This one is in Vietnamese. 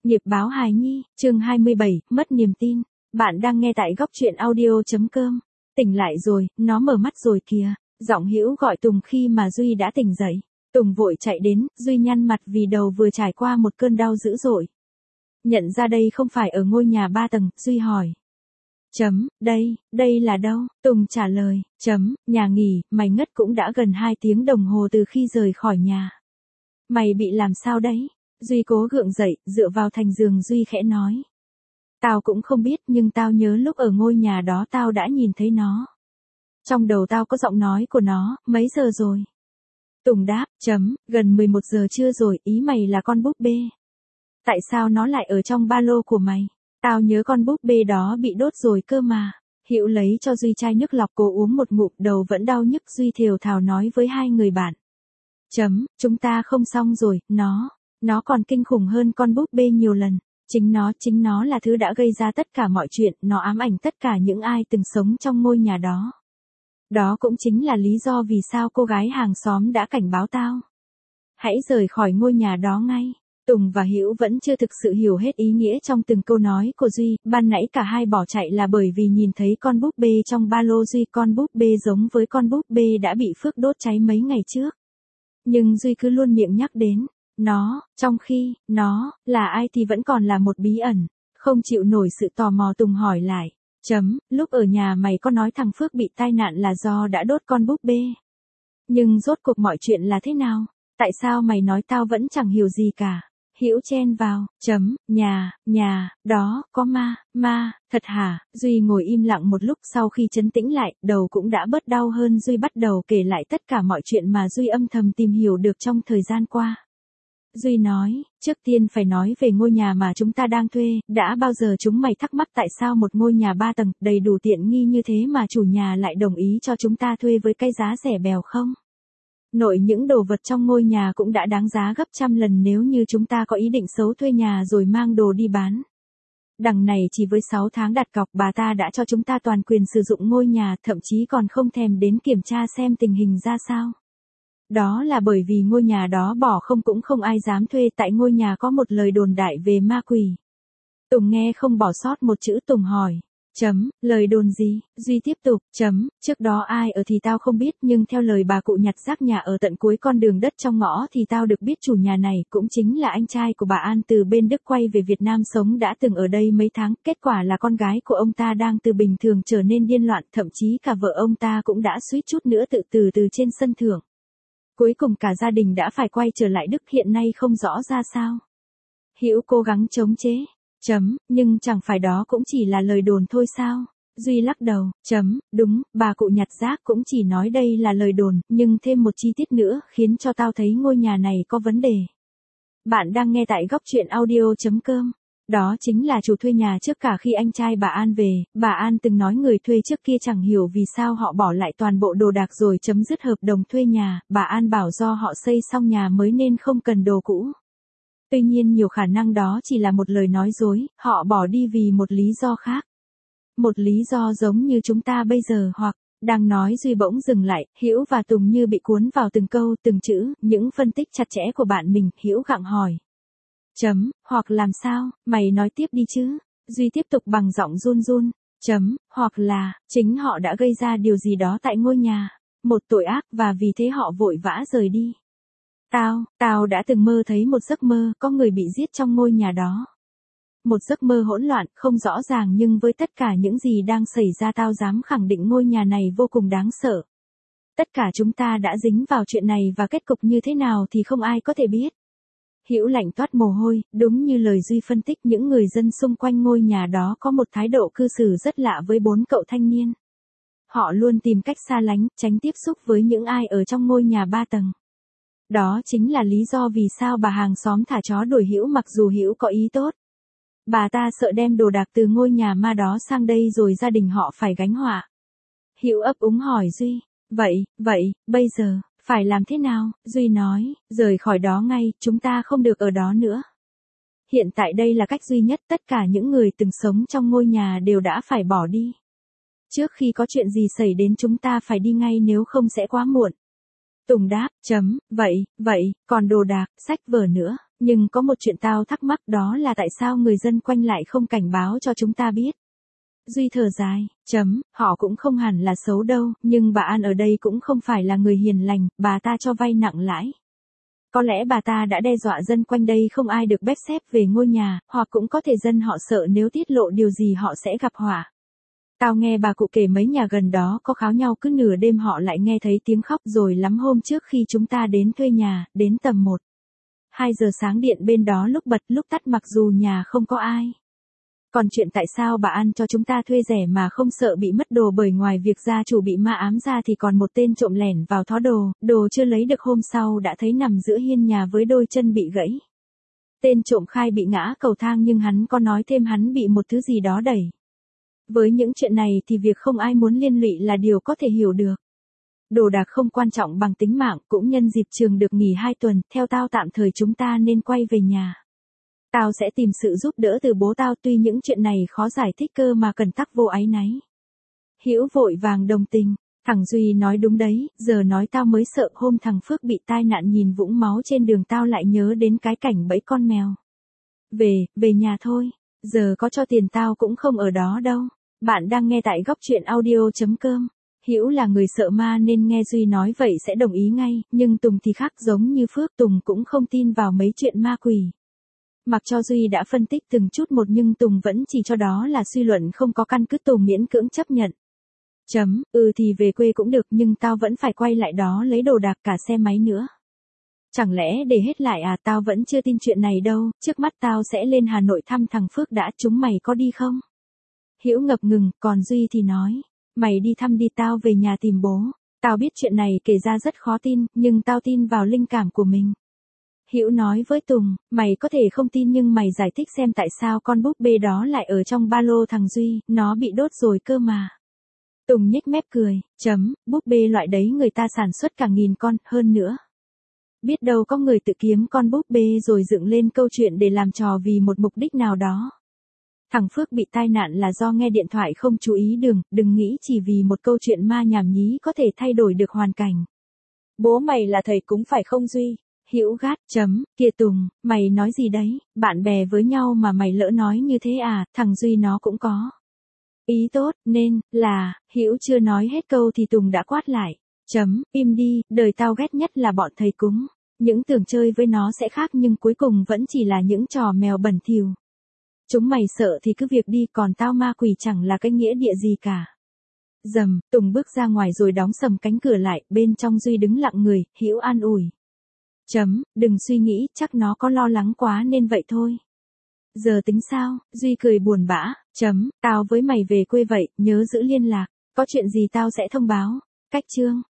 Nghiệp báo hài nhi, chương 27, mất niềm tin. Bạn đang nghe tại góc truyện audio.com. Tỉnh lại rồi, nó mở mắt rồi kìa. Giọng Hữu gọi Tùng khi mà Duy đã tỉnh dậy. Tùng vội chạy đến, Duy nhăn mặt vì đầu vừa trải qua một cơn đau dữ dội. Nhận ra đây không phải ở ngôi nhà 3 tầng, Duy hỏi. Đây là đâu? Tùng trả lời, nhà nghỉ, mày ngất cũng đã gần 2 tiếng đồng hồ từ khi rời khỏi nhà. Mày bị làm sao đấy? Duy cố gượng dậy, dựa vào thành giường Duy khẽ nói. Tao cũng không biết nhưng tao nhớ lúc ở ngôi nhà đó tao đã nhìn thấy nó. Trong đầu tao có giọng nói của nó, mấy giờ rồi? Tùng đáp, gần 11 giờ trưa rồi, ý mày là con búp bê. Tại sao nó lại ở trong ba lô của mày? Tao nhớ con búp bê đó bị đốt rồi cơ mà. Hữu lấy cho Duy chai nước lọc cố uống một ngụm, đầu vẫn đau nhức. Duy thều thào nói với hai người bạn. Chúng ta không xong rồi, nó còn kinh khủng hơn con búp bê nhiều lần. Chính nó là thứ đã gây ra tất cả mọi chuyện, nó ám ảnh tất cả những ai từng sống trong ngôi nhà đó. Đó cũng chính là lý do vì sao cô gái hàng xóm đã cảnh báo tao. Hãy rời khỏi ngôi nhà đó ngay. Tùng và Hữu vẫn chưa thực sự hiểu hết ý nghĩa trong từng câu nói của Duy, ban nãy cả hai bỏ chạy là bởi vì nhìn thấy con búp bê trong ba lô Duy, con búp bê giống với con búp bê đã bị Phước đốt cháy mấy ngày trước. Nhưng Duy cứ luôn miệng nhắc đến nó, trong khi nó là ai thì vẫn còn là một bí ẩn. Không chịu nổi sự tò mò, Tùng hỏi lại. Lúc ở nhà mày có nói thằng Phước bị tai nạn là do đã đốt con búp bê. Nhưng rốt cuộc mọi chuyện là thế nào? Tại sao mày nói tao vẫn chẳng hiểu gì cả? Hữu chen vào, nhà, đó, có ma, thật hả? Duy ngồi im lặng một lúc, sau khi trấn tĩnh lại, đầu cũng đã bớt đau hơn. Duy bắt đầu kể lại tất cả mọi chuyện mà Duy âm thầm tìm hiểu được trong thời gian qua. Duy nói, trước tiên phải nói về ngôi nhà mà chúng ta đang thuê, đã bao giờ chúng mày thắc mắc tại sao một ngôi nhà 3 tầng, đầy đủ tiện nghi như thế mà chủ nhà lại đồng ý cho chúng ta thuê với cái giá rẻ bèo không? Nội những đồ vật trong ngôi nhà cũng đã đáng giá gấp trăm lần nếu như chúng ta có ý định xấu thuê nhà rồi mang đồ đi bán. Đằng này chỉ với 6 tháng đặt cọc, bà ta đã cho chúng ta toàn quyền sử dụng ngôi nhà, thậm chí còn không thèm đến kiểm tra xem tình hình ra sao. Đó là bởi vì ngôi nhà đó bỏ không cũng không ai dám thuê, tại ngôi nhà có một lời đồn đại về ma quỷ. Tùng nghe không bỏ sót một chữ. Tùng hỏi. Lời đồn gì? Duy tiếp tục. Trước đó ai ở thì tao không biết, nhưng theo lời bà cụ nhặt rác nhà ở tận cuối con đường đất trong ngõ thì tao được biết chủ nhà này cũng chính là anh trai của bà An từ bên Đức quay về Việt Nam sống, đã từng ở đây mấy tháng. Kết quả là con gái của ông ta đang từ bình thường trở nên điên loạn, thậm chí cả vợ ông ta cũng đã suýt chút nữa tự tử từ trên sân thượng. Cuối cùng cả gia đình đã phải quay trở lại Đức, hiện nay không rõ ra sao. Hữu cố gắng chống chế. Nhưng chẳng phải đó cũng chỉ là lời đồn thôi sao? Duy lắc đầu. Đúng, bà cụ nhặt rác cũng chỉ nói đây là lời đồn, nhưng thêm một chi tiết nữa khiến cho tao thấy ngôi nhà này có vấn đề. Bạn đang nghe tại góc truyện audio.com. Đó chính là chủ thuê nhà trước cả khi anh trai bà An về, bà An từng nói người thuê trước kia chẳng hiểu vì sao họ bỏ lại toàn bộ đồ đạc rồi chấm dứt hợp đồng thuê nhà, bà An bảo do họ xây xong nhà mới nên không cần đồ cũ. Tuy nhiên nhiều khả năng đó chỉ là một lời nói dối, họ bỏ đi vì một lý do khác. Một lý do giống như chúng ta bây giờ, hoặc, đang nói Duy bỗng dừng lại, Hữu và Tùng như bị cuốn vào từng câu, từng chữ, những phân tích chặt chẽ của bạn mình. Hữu gặng hỏi. Hoặc làm sao, mày nói tiếp đi chứ. Duy tiếp tục bằng giọng run run. Hoặc là, chính họ đã gây ra điều gì đó tại ngôi nhà, một tội ác, và vì thế họ vội vã rời đi. Tao đã từng mơ thấy một giấc mơ, có người bị giết trong ngôi nhà đó. Một giấc mơ hỗn loạn, không rõ ràng, nhưng với tất cả những gì đang xảy ra tao dám khẳng định ngôi nhà này vô cùng đáng sợ. Tất cả chúng ta đã dính vào chuyện này và kết cục như thế nào thì không ai có thể biết. Hữu lạnh toát mồ hôi, đúng như lời Duy phân tích, những người dân xung quanh ngôi nhà đó có một thái độ cư xử rất lạ với 4 cậu thanh niên. Họ luôn tìm cách xa lánh, tránh tiếp xúc với những ai ở trong ngôi nhà 3 tầng. Đó chính là lý do vì sao bà hàng xóm thả chó đuổi Hữu mặc dù Hữu có ý tốt. Bà ta sợ đem đồ đạc từ ngôi nhà ma đó sang đây rồi gia đình họ phải gánh họa. Hữu ấp úng hỏi Duy. Vậy, bây giờ, phải làm thế nào? Duy nói, rời khỏi đó ngay, chúng ta không được ở đó nữa. Hiện tại đây là cách duy nhất, tất cả những người từng sống trong ngôi nhà đều đã phải bỏ đi. Trước khi có chuyện gì xảy đến chúng ta phải đi ngay nếu không sẽ quá muộn. Tùng đáp, vậy, còn đồ đạc, sách vở nữa. Nhưng có một chuyện tao thắc mắc, đó là tại sao người dân quanh lại không cảnh báo cho chúng ta biết. Duy thở dài, họ cũng không hẳn là xấu đâu, nhưng bà An ở đây cũng không phải là người hiền lành, bà ta cho vay nặng lãi. Có lẽ bà ta đã đe dọa dân quanh đây không ai được bếp xếp về ngôi nhà, hoặc cũng có thể dân họ sợ nếu tiết lộ điều gì họ sẽ gặp họa. Tao nghe bà cụ kể mấy nhà gần đó có kháo nhau, cứ nửa đêm họ lại nghe thấy tiếng khóc, rồi lắm hôm trước khi chúng ta đến thuê nhà, đến tầm 1-2 giờ sáng điện bên đó lúc bật lúc tắt mặc dù nhà không có ai. Còn chuyện tại sao bà An cho chúng ta thuê rẻ mà không sợ bị mất đồ, bởi ngoài việc gia chủ bị ma ám ra thì còn một tên trộm lẻn vào thó đồ chưa lấy được hôm sau đã thấy nằm giữa hiên nhà với đôi chân bị gãy. Tên trộm khai bị ngã cầu thang nhưng hắn có nói thêm hắn bị một thứ gì đó đẩy. Với những chuyện này thì việc không ai muốn liên lụy là điều có thể hiểu được. Đồ đạc không quan trọng bằng tính mạng, cũng nhân dịp trường được nghỉ 2 tuần, theo tao tạm thời chúng ta nên quay về nhà. Tao sẽ tìm sự giúp đỡ từ bố tao, tuy những chuyện này khó giải thích cơ mà cần tắc vô áy náy. Hữu vội vàng đồng tình, thằng Duy nói đúng đấy, giờ nói tao mới sợ, hôm thằng Phước bị tai nạn nhìn vũng máu trên đường tao lại nhớ đến cái cảnh bẫy con mèo. Về nhà thôi, giờ có cho tiền tao cũng không ở đó đâu. Bạn đang nghe tại Góc Chuyện Audio.com. Hữu là người sợ ma nên nghe Duy nói vậy sẽ đồng ý ngay, nhưng Tùng thì khác, giống như Phước, Tùng cũng không tin vào mấy chuyện ma quỷ. Mặc cho Duy đã phân tích từng chút một nhưng Tùng vẫn chỉ cho đó là suy luận không có căn cứ, Tùng miễn cưỡng chấp nhận. Thì về quê cũng được nhưng tao vẫn phải quay lại đó lấy đồ đạc cả xe máy nữa. Chẳng lẽ để hết lại à? Tao vẫn chưa tin chuyện này đâu, trước mắt tao sẽ lên Hà Nội thăm thằng Phước đã, chúng mày có đi không? Hữu ngập ngừng, còn Duy thì nói, mày đi thăm đi, tao về nhà tìm bố. Tao biết chuyện này kể ra rất khó tin, nhưng tao tin vào linh cảm của mình. Hữu nói với Tùng, mày có thể không tin nhưng mày giải thích xem tại sao con búp bê đó lại ở trong ba lô thằng Duy, nó bị đốt rồi cơ mà. Tùng nhếch mép cười, búp bê loại đấy người ta sản xuất cả 1000 con, hơn nữa. Biết đâu có người tự kiếm con búp bê rồi dựng lên câu chuyện để làm trò vì một mục đích nào đó. Thằng Phước bị tai nạn là do nghe điện thoại không chú ý đường, đừng nghĩ chỉ vì một câu chuyện ma nhảm nhí có thể thay đổi được hoàn cảnh. Bố mày là thầy cúng phải không Duy? Hữu gắt, kia Tùng, mày nói gì đấy, bạn bè với nhau mà mày lỡ nói như thế à? Thằng Duy nó cũng có ý tốt, nên là, Hữu chưa nói hết câu thì Tùng đã quát lại. Im đi, đời tao ghét nhất là bọn thầy cúng. Những tưởng chơi với nó sẽ khác nhưng cuối cùng vẫn chỉ là những trò mèo bẩn thỉu. Chúng mày sợ thì cứ việc đi, còn tao ma quỷ chẳng là cái nghĩa địa gì cả. Tùng bước ra ngoài rồi đóng sầm cánh cửa lại, bên trong Duy đứng lặng người, Hữu an ủi. Đừng suy nghĩ, chắc nó có lo lắng quá nên vậy thôi. Giờ tính sao? Duy cười buồn bã, tao với mày về quê vậy, nhớ giữ liên lạc, có chuyện gì tao sẽ thông báo. Cách chương.